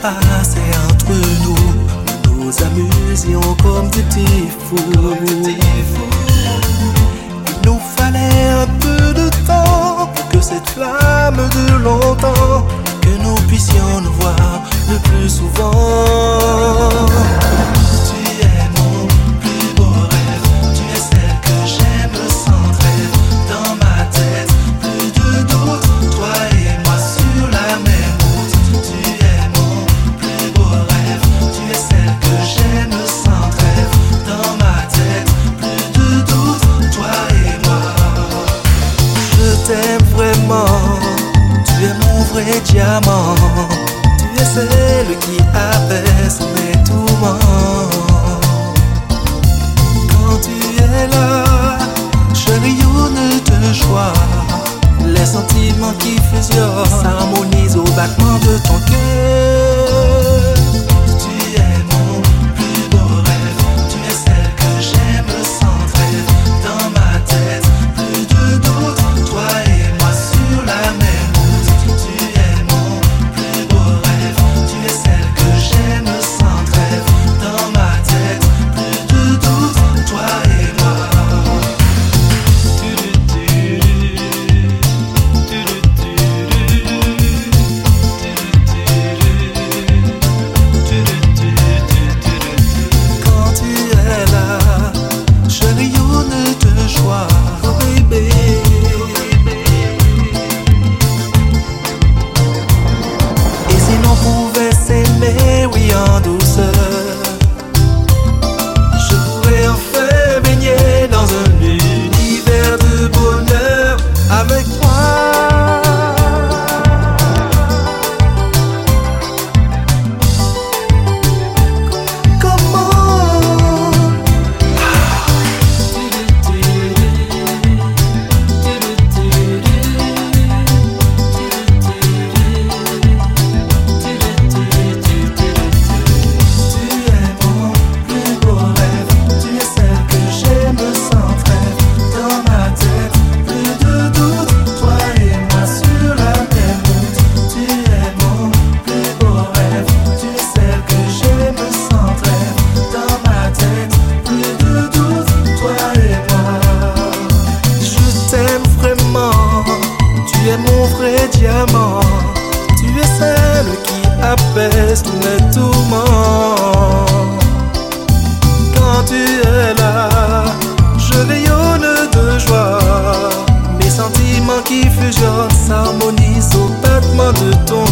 passait entre nous. Nous nous amusions comme des petits fous. Il nous fallait un peu de temps pour que cette flamme de longtemps, que nous puissions nous voir le plus souvent. Tu es mon plus beau rêve, tu es celle que j'aime sans trêve. Dans ma tête, plus de doute, toi et moi sur la même route. Tu es mon plus beau rêve, tu es celle que j'aime sans trêve. Dans ma tête, plus de doute, toi et moi. Je t'aime vraiment, tu es mon vrai diamant. Tu es celle qui apaise mes tourments. Quand tu es là, je rayonne de joie. Les sentiments qui fusionnent s'harmonisent au battement de ton cœur. Tu es mon plus beau rêve, tu es celle que j'aime sans trêve. Dans ma tête, plus de doute, toi et moi sur la même route. Tu es mon plus beau rêve, tu es celle que j'aime sans trêve. Dans ma tête, plus de doute, toi et moi. Quand tu es là, je rayonne de joie. Oh baby. Et si l'on pouvait s'aimer, oui, en douceur, je pourrais enfin baigner dans un univers de bonheur avec toi. Tu es mon vrai diamant, tu es celle qui apaise tous mes tourments. Quand tu es là, je rayonne de joie. Mes sentiments qui fusionnent s'harmonisent au battement de ton